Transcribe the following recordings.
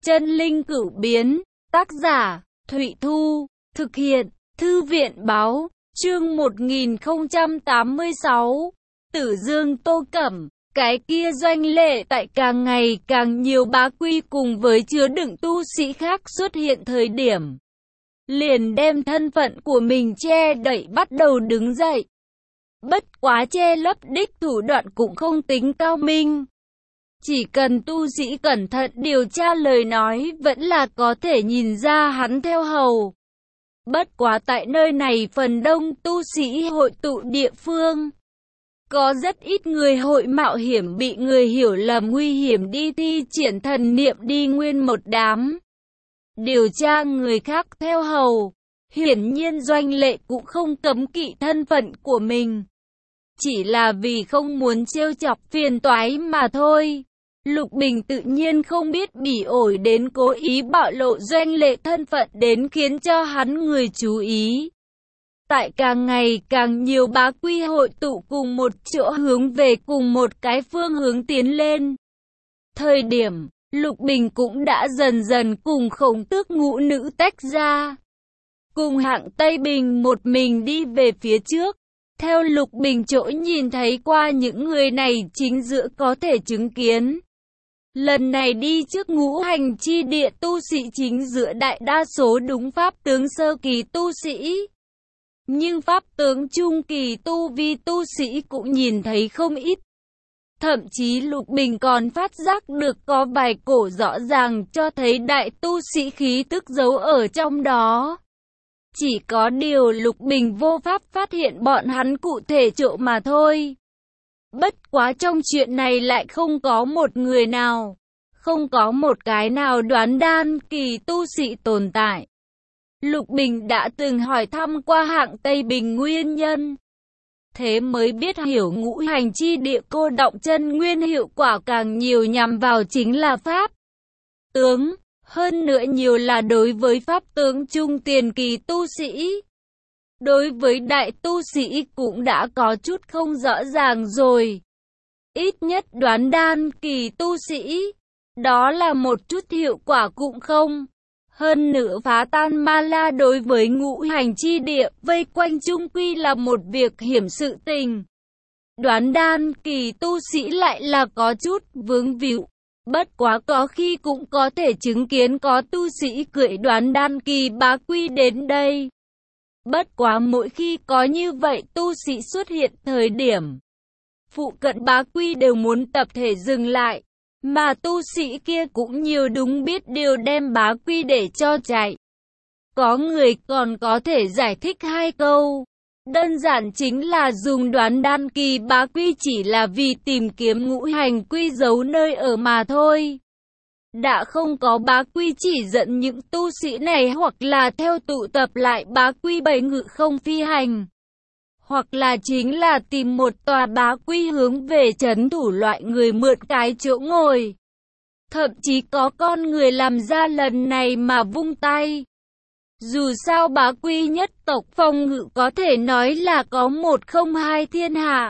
Chân linh cửu biến, tác giả, Thụy Thu, thực hiện, Thư viện báo, chương 1086, Tử Dương Tô Cẩm. Cái kia doanh lệ tại càng ngày càng nhiều bá quy cùng với chứa đựng tu sĩ khác xuất hiện thời điểm, liền đem thân phận của mình che đậy bắt đầu đứng dậy. Bất quá che lấp đích thủ đoạn cũng không tính cao minh. Chỉ cần tu sĩ cẩn thận điều tra lời nói vẫn là có thể nhìn ra hắn theo hầu. Bất quá tại nơi này phần đông tu sĩ hội tụ địa phương, có rất ít người hội mạo hiểm bị người hiểu lầm nguy hiểm đi thi triển thần niệm đi nguyên một đám điều tra người khác theo hầu. Hiển nhiên doanh lệ cũng không cấm kỵ thân phận của mình, chỉ là vì không muốn trêu chọc phiền toái mà thôi. Lục Bình tự nhiên không biết bỉ ổi đến cố ý bạo lộ doanh lệ thân phận đến khiến cho hắn người chú ý. Tại càng ngày càng nhiều bá quy hội tụ cùng một chỗ hướng về cùng một cái phương hướng tiến lên. Thời điểm, Lục Bình cũng đã dần dần cùng Khổng Tước ngũ nữ tách ra. Cùng Hạng Tây Bình một mình đi về phía trước. Theo Lục Bình chỗ nhìn thấy qua những người này chính giữa có thể chứng kiến. Lần này đi trước ngũ hành chi địa tu sĩ chính giữa đại đa số đúng pháp tướng sơ kỳ tu sĩ. Nhưng pháp tướng trung kỳ tu vi tu sĩ cũng nhìn thấy không ít. Thậm chí Lục Bình còn phát giác được có vài cổ rõ ràng cho thấy đại tu sĩ khí tức giấu ở trong đó. Chỉ có điều Lục Bình vô pháp phát hiện bọn hắn cụ thể chỗ mà thôi. Bất quá trong chuyện này lại không có một người nào, không có một cái nào đoán đan kỳ tu sĩ tồn tại. Lục Bình đã từng hỏi thăm qua Hạng Tây Bình nguyên nhân. Thế mới biết hiểu ngũ hành chi địa cô động chân nguyên hiệu quả càng nhiều nhằm vào chính là pháp tướng. Hơn nữa nhiều là đối với pháp tướng trung tiền kỳ tu sĩ. Đối với đại tu sĩ cũng đã có chút không rõ ràng rồi. Ít nhất đoán đan kỳ tu sĩ, đó là một chút hiệu quả cũng không. Hơn nữa phá tan ma la đối với ngũ hành chi địa vây quanh chung quy là một việc hiểm sự tình. Đoán đan kỳ tu sĩ lại là có chút vướng víu. Bất quá có khi cũng có thể chứng kiến có tu sĩ cưỡi đoán đan kỳ bá quy đến đây. Bất quá mỗi khi có như vậy tu sĩ xuất hiện thời điểm, phụ cận bá quy đều muốn tập thể dừng lại. Mà tu sĩ kia cũng nhiều đúng biết điều đem bá quy để cho chạy. Có người còn có thể giải thích hai câu. Đơn giản chính là dùng đoán đan kỳ bá quy chỉ là vì tìm kiếm ngũ hành quy giấu nơi ở mà thôi. Đã không có bá quy chỉ dẫn những tu sĩ này hoặc là theo tụ tập lại bá quy bảy ngự không phi hành. Hoặc là chính là tìm một tòa bá quy hướng về trấn thủ loại người mượn cái chỗ ngồi. Thậm chí có con người làm ra lần này mà vung tay. Dù sao bá quy nhất tộc phòng ngự có thể nói là có một không hai thiên hạ.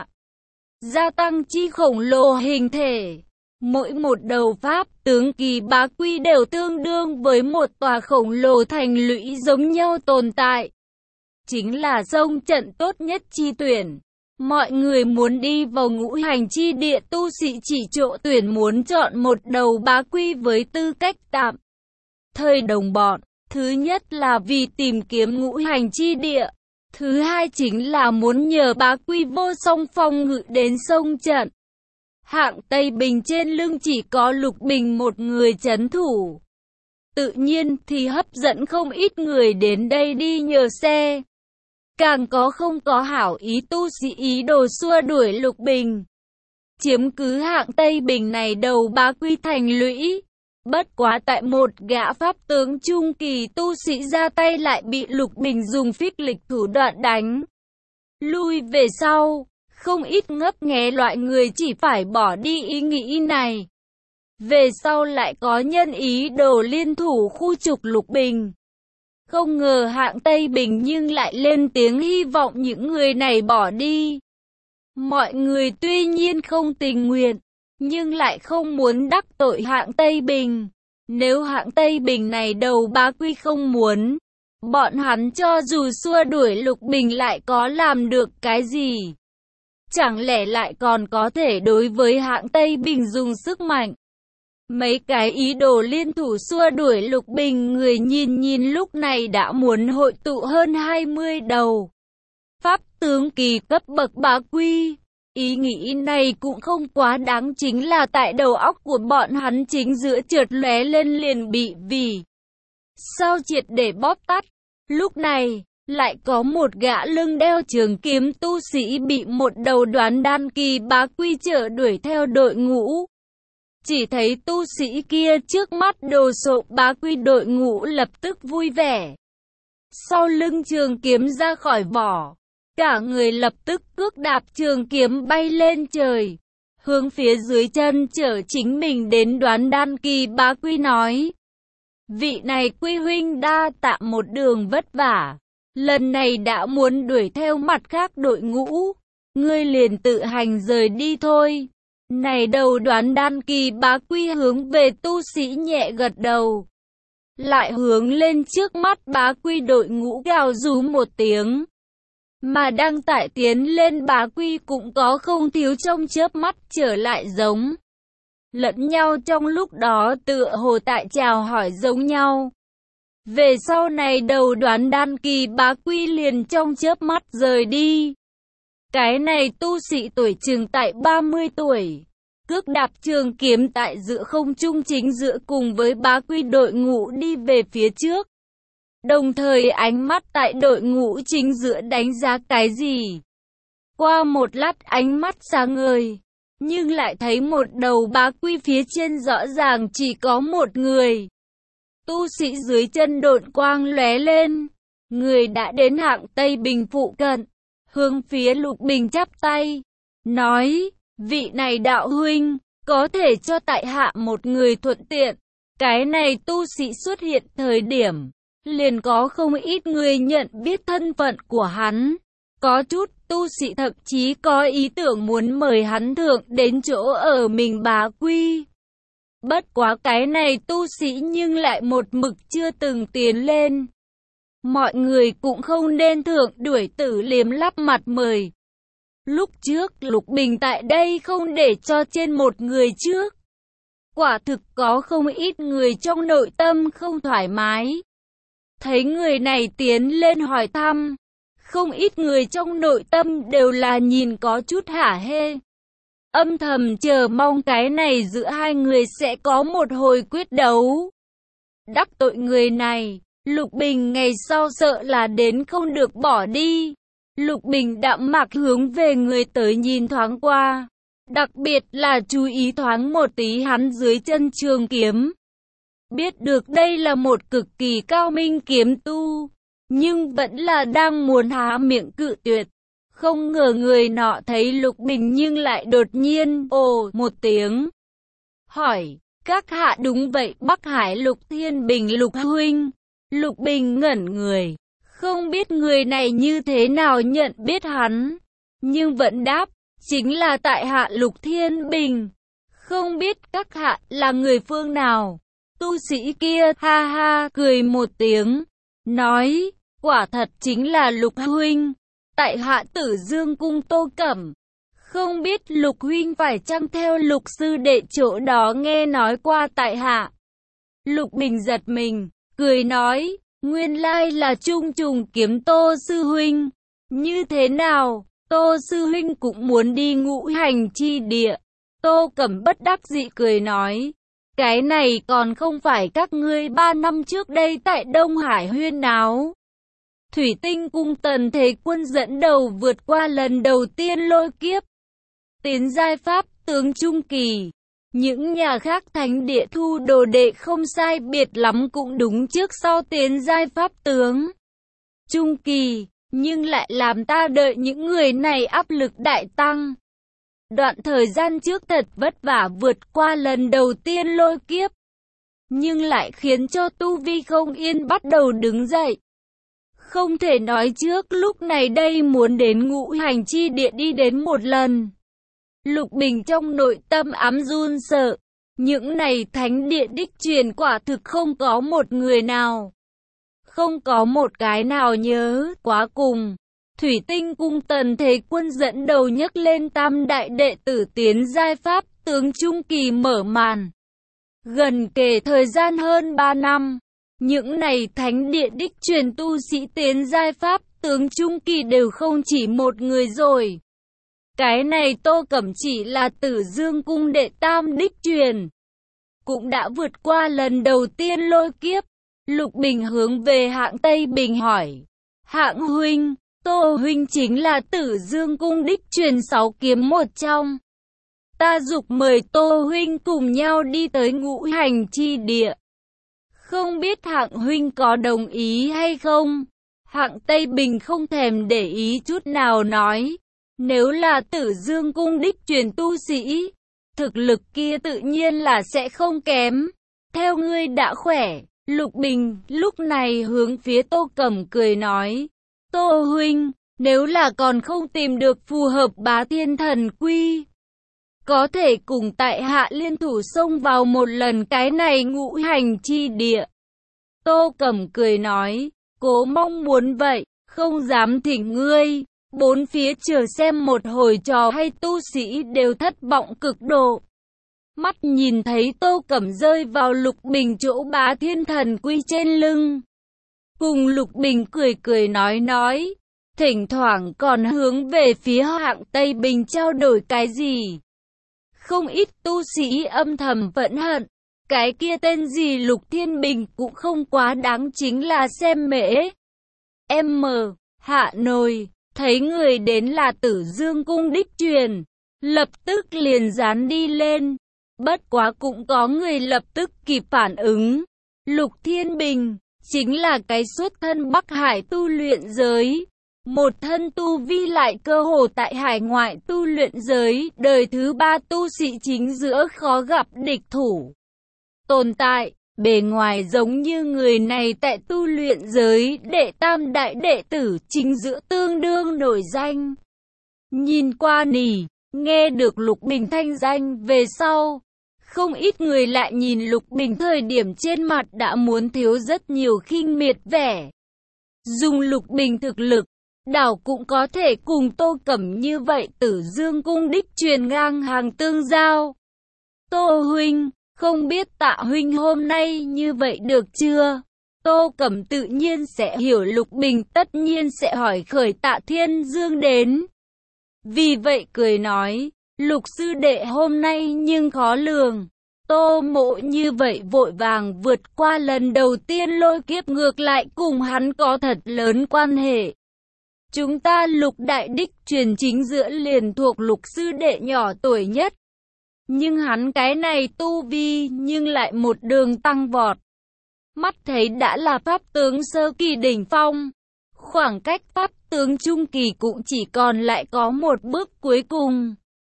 Gia tăng chi khổng lồ hình thể. Mỗi một đầu pháp tướng kỳ bá quy đều tương đương với một tòa khổng lồ thành lũy giống nhau tồn tại. Chính là sông trận tốt nhất chi tuyển. Mọi người muốn đi vào ngũ hành chi địa tu sĩ chỉ chỗ tuyển muốn chọn một đầu bá quy với tư cách tạm thời đồng bọn. Thứ nhất là vì tìm kiếm ngũ hành chi địa. Thứ hai chính là muốn nhờ bá quy vô song phòng ngự đến sông trận. Hạng Tây Bình trên lưng chỉ có Lục Bình một người trấn thủ. Tự nhiên thì hấp dẫn không ít người đến đây đi nhờ xe. Càng có không có hảo ý tu sĩ ý đồ xua đuổi Lục Bình, chiếm cứ Hạng Tây Bình này đầu bá quy thành lũy. Bất quá tại một gã pháp tướng trung kỳ tu sĩ ra tay lại bị Lục Bình dùng phích lịch thủ đoạn đánh lui về sau. Không ít ngấp nghé loại người chỉ phải bỏ đi ý nghĩ này. Về sau lại có nhân ý đồ liên thủ khu trục Lục Bình. Không ngờ Hạng Tây Bình nhưng lại lên tiếng hy vọng những người này bỏ đi. Mọi người tuy nhiên không tình nguyện, nhưng lại không muốn đắc tội Hạng Tây Bình. Nếu hạng Tây Bình này đầu bá Quy không muốn, bọn hắn cho dù xua đuổi Lục Bình lại có làm được cái gì? Chẳng lẽ lại còn có thể đối với hạng Tây Bình dùng sức mạnh? Mấy cái ý đồ liên thủ xua đuổi Lục Bình, người nhìn lúc này đã muốn hội tụ hơn 20 đầu pháp tướng kỳ cấp bậc bá Quy. Ý nghĩ này cũng không quá đáng, chính là tại đầu óc của bọn hắn chính giữa chợt lóe lên liền bị vì sao triệt để bóp tắt. Lúc này, lại có một gã lưng đeo trường kiếm tu sĩ bị một đầu Đoán Đan kỳ bá Quy chở đuổi theo đội ngũ. Chỉ thấy tu sĩ kia trước mắt đồ sộ bá Quy, đội ngũ lập tức vui vẻ. Sau lưng trường kiếm ra khỏi vỏ, cả người lập tức cước đạp trường kiếm bay lên trời, hướng phía dưới chân chở chính mình đến Đoán Đan kỳ bá Quy nói: vị này Quy huynh đa tạ một đường vất vả, lần này đã muốn đuổi theo mặt khác đội ngũ, ngươi liền tự hành rời đi thôi. Này đầu Đoán Đan kỳ bá Quy hướng về tu sĩ nhẹ gật đầu, lại hướng lên trước mắt bá Quy đội ngũ gào rú một tiếng. Mà đang tại tiến lên bá Quy cũng có không thiếu trong chớp mắt trở lại giống lẫn nhau, trong lúc đó tựa hồ tại chào hỏi giống nhau. Về sau này đầu Đoán Đan kỳ bá Quy liền trong chớp mắt rời đi. Cái này tu sĩ tuổi chừng tại 30 tuổi, cước đạp trường kiếm tại giữa không trung chính giữa cùng với bá Quy đội ngũ đi về phía trước. Đồng thời ánh mắt tại đội ngũ chính giữa đánh giá cái gì. Qua một lát ánh mắt sáng ngời, nhưng lại thấy một đầu bá Quy phía trên rõ ràng chỉ có một người. Tu sĩ dưới chân độn quang lóe lên, người đã đến hạng Tây Bình phụ cận, hướng phía Lục Bình chắp tay, nói: vị này đạo huynh, có thể cho tại hạ một người thuận tiện. Cái này tu sĩ xuất hiện thời điểm, liền có không ít người nhận biết thân phận của hắn. Có chút tu sĩ thậm chí có ý tưởng muốn mời hắn thượng đến chỗ ở mình bá Quy. Bất quá cái này tu sĩ nhưng lại một mực chưa từng tiến lên. Mọi người cũng không nên thượng đuổi tử liếm lắp mặt mời. Lúc trước Lục Bình tại đây không để cho trên một người trước. Quả thực có không ít người trong nội tâm không thoải mái. Thấy người này tiến lên hỏi thăm, không ít người trong nội tâm đều là nhìn có chút hả hê. Âm thầm chờ mong cái này giữa hai người sẽ có một hồi quyết đấu. Đắc tội người này, Lục Bình ngày sau sợ là đến không được bỏ đi. Lục Bình đạm mạc hướng về người tới nhìn thoáng qua, đặc biệt là chú ý thoáng một tí hắn dưới chân trường kiếm. Biết được đây là một cực kỳ cao minh kiếm tu, nhưng vẫn là đang muốn há miệng cự tuyệt. Không ngờ người nọ thấy Lục Bình nhưng lại đột nhiên ồ một tiếng, hỏi: các hạ đúng vậy Bắc Hải Lục Thiên Bình Lục huynh? Lục Bình ngẩn người, không biết người này như thế nào nhận biết hắn, nhưng vẫn đáp: chính là tại hạ Lục Thiên Bình. Không biết các hạ là người phương nào? Tu sĩ kia ha ha cười một tiếng, nói: quả thật chính là Lục huynh, tại hạ Tử Dương cung Tô Cẩm. Không biết Lục huynh phải chăng theo Lục sư đệ chỗ đó nghe nói qua tại hạ? Lục Bình giật mình, cười nói: nguyên lai là Trung Trùng kiếm Tô sư huynh. Như thế nào, Tô sư huynh cũng muốn đi ngũ hành chi địa? Tô Cẩm bất đắc dĩ cười nói: cái này còn không phải các ngươi 3 năm trước đây tại Đông Hải huyên náo. Thủy Tinh cung Tần Thế Quân dẫn đầu vượt qua lần đầu tiên lôi kiếp, tiến giai pháp tướng trung kỳ. Những nhà khác thánh địa thu đồ đệ không sai biệt lắm cũng đúng trước sau tiến giai pháp tướng trung kỳ, nhưng lại làm ta đợi những người này áp lực đại tăng. Đoạn thời gian trước thật vất vả vượt qua lần đầu tiên lôi kiếp, nhưng lại khiến cho tu vi không yên bắt đầu đứng dậy. Không thể nói trước lúc này đây muốn đến ngũ hành chi địa đi đến một lần. Lục Bình trong nội tâm ám run sợ, Những này thánh địa đích truyền quả thực không có một người nào, không có một cái nào nhớ. Quá cùng, Thủy Tinh Cung Tần Thế Quân dẫn đầu nhấc lên tam đại đệ tử tiến giai pháp tướng trung kỳ mở màn. Gần kề thời gian hơn 3 năm, những này thánh địa đích truyền tu sĩ tiến giai pháp tướng trung kỳ đều không chỉ một người rồi. Cái này Tô Cẩm chỉ là Tử Dương Cung đệ tam đích truyền, cũng đã vượt qua lần đầu tiên lôi kiếp. Lục Bình hướng về Hạng Tây Bình hỏi, Hạng huynh, Tô huynh chính là Tử Dương Cung đích truyền 6 kiếm một trong. Ta giục mời Tô huynh cùng nhau đi tới ngũ hành chi địa. Không biết Hạng huynh có đồng ý hay không? Hạng Tây Bình không thèm để ý chút nào nói, nếu là Tử Dương Cung đích truyền tu sĩ, thực lực kia tự nhiên là sẽ không kém. Theo ngươi đã khỏe. Lục Bình lúc này hướng phía Tô Cẩm cười nói, Tô huynh, nếu là còn không tìm được phù hợp Bá Thiên Thần Quy, có thể cùng tại hạ liên thủ xông vào một lần cái này ngũ hành chi địa. Tô Cẩm cười nói, cố mong muốn vậy, không dám thỉnh ngươi. Bốn phía chờ xem một hồi trò hay tu sĩ đều thất vọng cực độ. Mắt nhìn thấy Tô Cẩm rơi vào Lục Bình chỗ Bá Thiên Thần Quy trên lưng. Cùng Lục Bình cười nói, thỉnh thoảng còn hướng về phía Hạng Tây Bình trao đổi cái gì. Không ít tu sĩ âm thầm phẫn hận, cái kia tên gì Lục Thiên Bình cũng không quá đáng, chính là xem mễ. Hạ Nồi, thấy người đến là Tử Dương Cung đích truyền, lập tức liền dán đi lên. Bất quá cũng có người lập tức kịp phản ứng. Lục Thiên Bình chính là cái xuất thân Bắc Hải tu luyện giới, một thân tu vi lại cơ hồ tại hải ngoại tu luyện giới, đời thứ 3 tu sĩ chính giữa khó gặp địch thủ tồn tại. Bề ngoài giống như người này tại tu luyện giới đệ tam đại đệ tử chính giữa tương đương nổi danh. Nhìn qua nghe được Lục Bình thanh danh về sau, không ít người lại nhìn Lục Bình thời điểm trên mặt đã muốn thiếu rất nhiều khinh miệt vẻ. Dùng Lục Bình thực lực, đảo cũng có thể cùng Tô Cẩm như vậy Tử Dương Cung đích truyền ngang hàng tương giao. Tô huynh, không biết Tạ huynh hôm nay như vậy được chưa? Tô Cẩm tự nhiên sẽ hiểu Lục Bình tất nhiên sẽ hỏi khởi Tạ Thiên Dương đến. Vì vậy cười nói, Lục sư đệ hôm nay nhưng khó lường. Tô Mộ như vậy vội vàng vượt qua lần đầu tiên lôi kiếp ngược lại cùng hắn có thật lớn quan hệ. Chúng ta Lục đại đích truyền chính giữa liền thuộc Lục sư đệ nhỏ tuổi nhất. Nhưng hắn cái này tu vi nhưng lại một đường tăng vọt. Mắt thấy đã là pháp tướng sơ kỳ đỉnh phong. Khoảng cách pháp tướng trung kỳ cũng chỉ còn lại có một bước cuối cùng.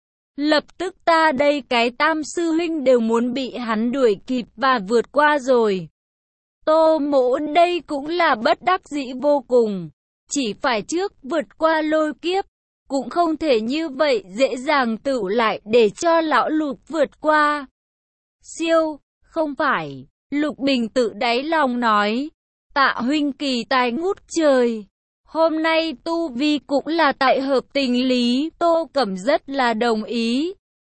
Lập tức ta đây cái Tam sư huynh đều muốn bị hắn đuổi kịp và vượt qua rồi. Tô Mỗ đây cũng là bất đắc dĩ vô cùng. Chỉ phải trước vượt qua lôi kiếp, cũng không thể như vậy dễ dàng tựu lại để cho lão Lục vượt qua. Siêu, không phải, Lục Bình tự đáy lòng nói, Tạ huynh kỳ tài ngút trời. Hôm nay tu vi cũng là tại hợp tình lý, Tô Cẩm rất là đồng ý.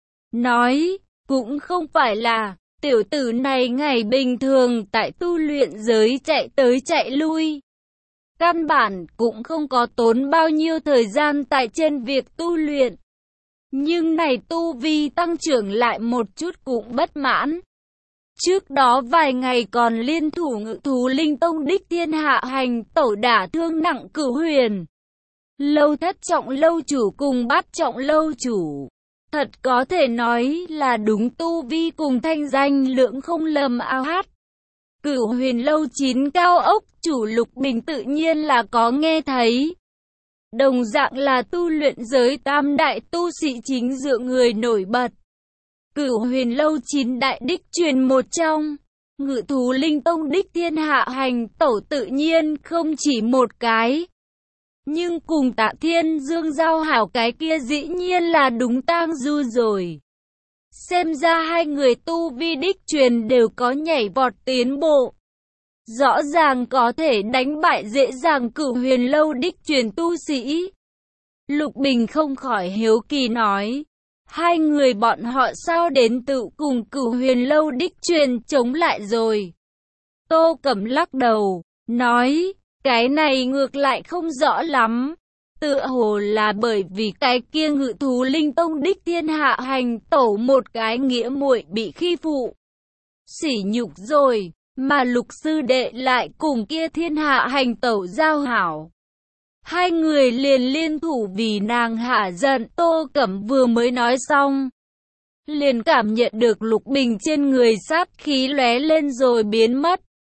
Nói, cũng không phải là, tiểu tử này ngày bình thường tại tu luyện giới chạy tới chạy lui. Căn bản cũng không có tốn bao nhiêu thời gian tại trên việc tu luyện. Nhưng này tu vi tăng trưởng lại một chút cũng bất mãn. Trước đó vài ngày còn liên thủ Ngự Thú Linh Tông đích thiên hạ hành tẩu đả thương nặng Cửu Huyền. Lâu thất trọng lâu chủ cùng bát trọng lâu chủ. Thật có thể nói là đúng tu vi cùng thanh danh lượng không lầm ao hát. Cửu Huyền lâu 9 cao ốc chủ Lục Bình tự nhiên là có nghe thấy. Đồng dạng là tu luyện giới tam đại tu sĩ chính giữa người nổi bật. Cửu Huyền lâu 9 đại đích truyền một trong. Ngự Thú Linh Tông đích thiên hạ hành tẩu tự nhiên không chỉ một cái. Nhưng cùng Tạ Thiên Dương giao hảo cái kia dĩ nhiên là đúng tang du rồi. Xem ra hai người tu vi đích truyền đều có nhảy vọt tiến bộ. Rõ ràng có thể đánh bại dễ dàng Cửu Huyền Lâu đích truyền tu sĩ. Lục Bình không khỏi hiếu kỳ nói. Hai người bọn họ sao đến tự cùng Cửu Huyền Lâu đích truyền chống lại rồi? Tô Cẩm lắc đầu, nói, cái này ngược lại không rõ lắm. Tựa hồ là bởi vì cái kia Ngự Thú Linh Tông đích thiên hạ hành tẩu một cái nghĩa muội bị khi phụ. Sỉ nhục rồi, mà Lục sư đệ lại cùng kia thiên hạ hành tẩu giao hảo. Hai người liền liên thủ vì nàng hạ giận. Tô Cẩm vừa mới nói xong, liền cảm nhận được Lục Bình trên người sát khí lóe lên rồi biến mất.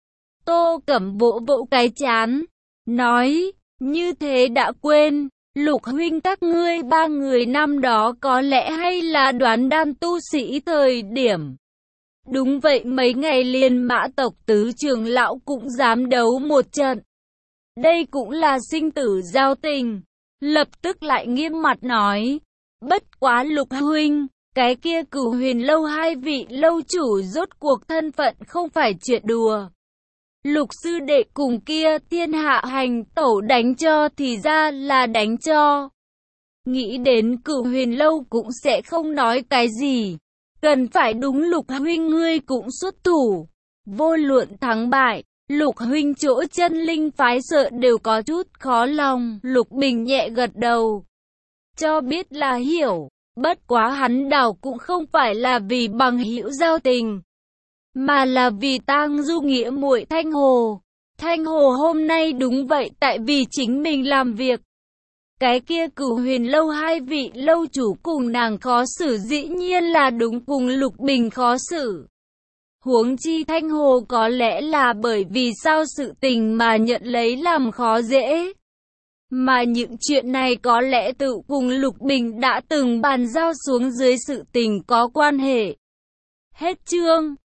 Tô Cẩm vỗ vỗ cái trán, nói, như thế đã quên, Lục huynh các ngươi ba người năm đó có lẽ hay là đoán đan tu sĩ thời điểm. Đúng vậy, mấy ngày liền Mã tộc tứ trưởng lão cũng dám đấu một trận. Đây cũng là sinh tử giao tình. Lập tức lại nghiêm mặt nói, bất quá Lục huynh, cái kia Cửu Huyền Lâu hai vị lâu chủ rốt cuộc thân phận không phải chuyện đùa. Lục sư đệ cùng kia thiên hạ hành tẩu đánh cho thì ra là đánh cho. Nghĩ đến Cửu Huyền Lâu cũng sẽ không nói cái gì. Cần phải đúng Lục huynh ngươi cũng xuất thủ. Vô luận thắng bại, Lục huynh chỗ chân linh phái sợ đều có chút khó lòng. Lục Bình nhẹ gật đầu, cho biết là hiểu. Bất quá hắn đảo cũng không phải là vì bằng hữu giao tình, mà là vì tang du nghĩa muội Thanh Hồ. Thanh Hồ hôm nay đúng vậy tại vì chính mình làm việc. Cái kia Cửu Huyền Lâu hai vị lâu chủ cùng nàng khó xử dĩ nhiên là đúng cùng Lục Bình khó xử. Huống chi Thanh Hồ có lẽ là bởi vì sao sự tình mà nhận lấy làm khó dễ. Mà những chuyện này có lẽ tự cùng Lục Bình đã từng bàn giao xuống dưới sự tình có quan hệ. Hết chương.